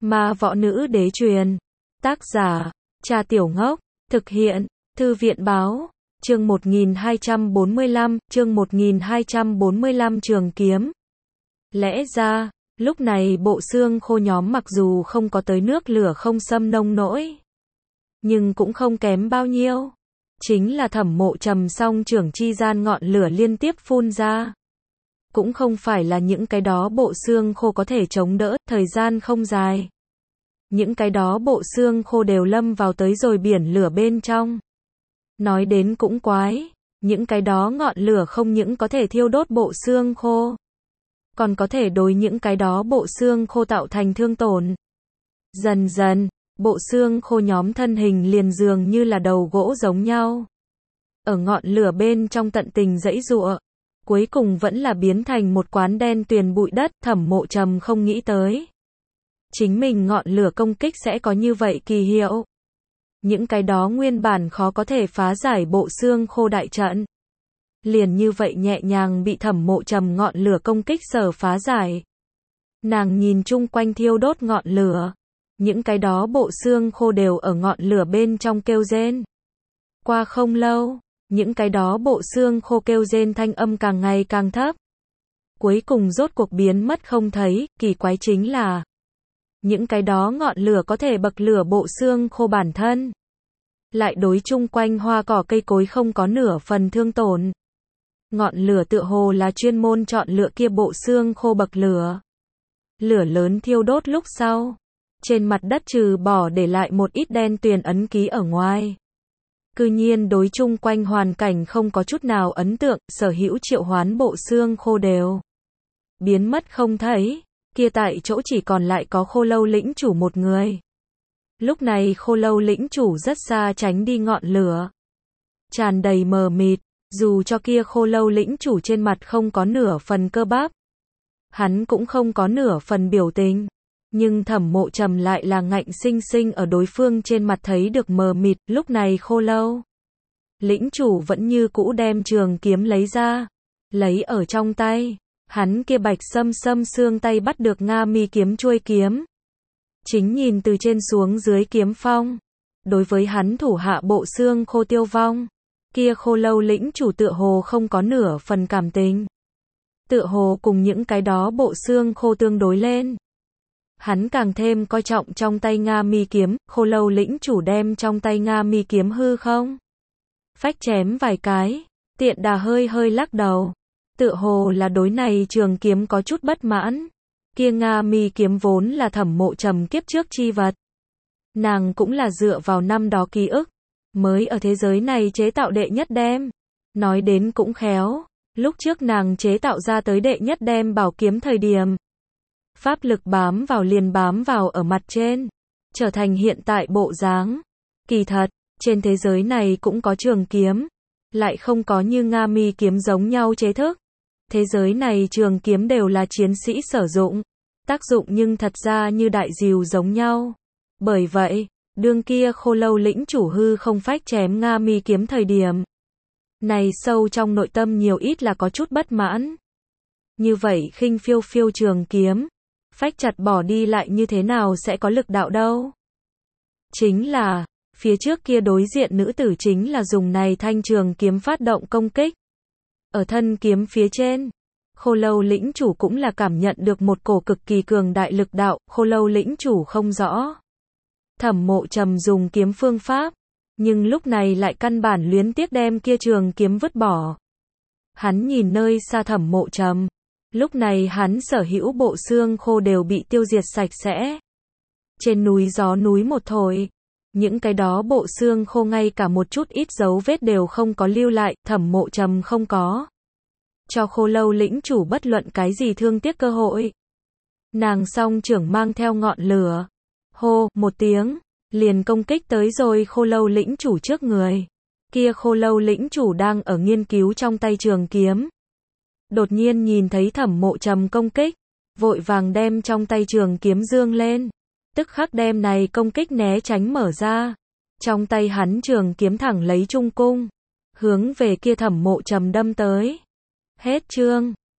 Ma võ nữ đế truyền. Tác giả, Trà Tiểu Ngốc. Thực hiện, Thư viện báo. Chương 1245, chương 1245 Trường kiếm. Lẽ ra, lúc này bộ xương khô nhóm mặc dù không có tới nước lửa không xâm nông nỗi, nhưng cũng không kém bao nhiêu. Chính là Thẩm Mộ Trầm song trưởng chi gian ngọn lửa liên tiếp phun ra. Cũng không phải là những cái đó bộ xương khô có thể chống đỡ, thời gian không dài. Những cái đó bộ xương khô đều lâm vào tới rồi biển lửa bên trong. Nói đến cũng quái, những cái đó ngọn lửa không những có thể thiêu đốt bộ xương khô, còn có thể đối những cái đó bộ xương khô tạo thành thương tổn. Dần dần, bộ xương khô nhóm thân hình liền dường như là đầu gỗ giống nhau. Ở ngọn lửa bên trong tận tình giãy giụa, cuối cùng vẫn là biến thành một quán đen tuyền bụi đất. Thẩm Mộ Trầm không nghĩ tới chính mình ngọn lửa công kích sẽ có như vậy kỳ hiệu. Những cái đó nguyên bản khó có thể phá giải bộ xương khô đại trận, liền như vậy nhẹ nhàng bị Thẩm Mộ Trầm ngọn lửa công kích sở phá giải. Nàng nhìn chung quanh thiêu đốt ngọn lửa, những cái đó bộ xương khô đều ở ngọn lửa bên trong kêu rên. Qua không lâu, những cái đó bộ xương khô kêu rên thanh âm càng ngày càng thấp, cuối cùng rốt cuộc biến mất không thấy. Kỳ quái chính là những cái đó ngọn lửa có thể bậc lửa bộ xương khô bản thân, lại đối chung quanh hoa cỏ cây cối không có nửa phần thương tổn. Ngọn lửa tựa hồ là chuyên môn chọn lựa kia bộ xương khô bậc lửa. Lửa lớn thiêu đốt lúc sau, trên mặt đất trừ bỏ để lại một ít đen tuyền ấn ký ở ngoài, cư nhiên đối chung quanh hoàn cảnh không có chút nào ấn tượng. Sở hữu triệu hoán bộ xương khô đều biến mất không thấy. Kia tại chỗ chỉ còn lại có Khô Lâu lĩnh chủ một người. Lúc này Khô Lâu lĩnh chủ rất xa tránh đi ngọn lửa, tràn đầy mờ mịt. Dù cho kia Khô Lâu lĩnh chủ trên mặt không có nửa phần cơ bắp, hắn cũng không có nửa phần biểu tình, nhưng Thẩm Mộ Trầm lại là ngạnh sinh sinh ở đối phương trên mặt thấy được mờ mịt. Lúc này Khô Lâu lĩnh chủ vẫn như cũ đem trường kiếm lấy ra, lấy ở trong tay. Hắn kia bạch sâm xương tay bắt được Nga Mi kiếm chuôi kiếm, chính nhìn từ trên xuống dưới kiếm phong. Đối với hắn thủ hạ bộ xương khô tiêu vong, kia Khô Lâu lĩnh chủ tựa hồ không có nửa phần cảm tình, tựa hồ cùng những cái đó bộ xương khô tương đối lên. Hắn càng thêm coi trọng trong tay Nga Mi kiếm. Khô Lâu lĩnh chủ đem trong tay Nga Mi kiếm hư không phách chém vài cái, tiện đà hơi hơi lắc đầu, tựa hồ là đối này trường kiếm có chút bất mãn. Kia Nga Mi kiếm vốn là Thẩm Mộ Trầm kiếp trước chi vật, nàng cũng là dựa vào năm đó ký ức mới ở thế giới này chế tạo đệ nhất đem. Nói đến cũng khéo, lúc trước nàng chế tạo ra tới đệ nhất đem bảo kiếm thời điểm, pháp lực bám vào liền bám vào ở mặt trên, trở thành hiện tại bộ dáng. Kỳ thật, trên thế giới này cũng có trường kiếm, lại không có như Nga Mi kiếm giống nhau chế thức. Thế giới này trường kiếm đều là chiến sĩ sử dụng, tác dụng nhưng thật ra như đại diều giống nhau. Bởi vậy, đương kia Khô Lâu lĩnh chủ hư không phách chém Nga Mi kiếm thời điểm, này sâu trong nội tâm nhiều ít là có chút bất mãn. Như vậy khinh phiêu phiêu trường kiếm, phách chặt bỏ đi lại như thế nào sẽ có lực đạo đâu. Chính là, phía trước kia đối diện nữ tử chính là dùng này thanh trường kiếm phát động công kích. Ở thân kiếm phía trên, Khô Lâu lĩnh chủ cũng là cảm nhận được một cổ cực kỳ cường đại lực đạo. Khô Lâu lĩnh chủ không rõ Thẩm Mộ Trầm dùng kiếm phương pháp, nhưng lúc này lại căn bản luyến tiếc đem kia trường kiếm vứt bỏ. Hắn nhìn nơi xa Thẩm Mộ Trầm, lúc này hắn sở hữu bộ xương khô đều bị tiêu diệt sạch sẽ. Trên núi gió núi một thổi, những cái đó bộ xương khô ngay cả một chút ít dấu vết đều không có lưu lại. Thẩm Mộ Trầm không có cho Khô Lâu lĩnh chủ bất luận cái gì thương tiếc cơ hội. Nàng song trưởng mang theo ngọn lửa, hô một tiếng, liền công kích tới rồi Khô Lâu lĩnh chủ trước người. Kia Khô Lâu lĩnh chủ đang ở nghiên cứu trong tay trường kiếm, đột nhiên nhìn thấy Thẩm Mộ Trầm công kích, vội vàng đem trong tay trường kiếm dương lên, tức khắc đem này công kích né tránh mở ra. Trong tay hắn trường kiếm thẳng lấy trung cung, hướng về kia Thẩm Mộ Trầm đâm tới. Hết chương.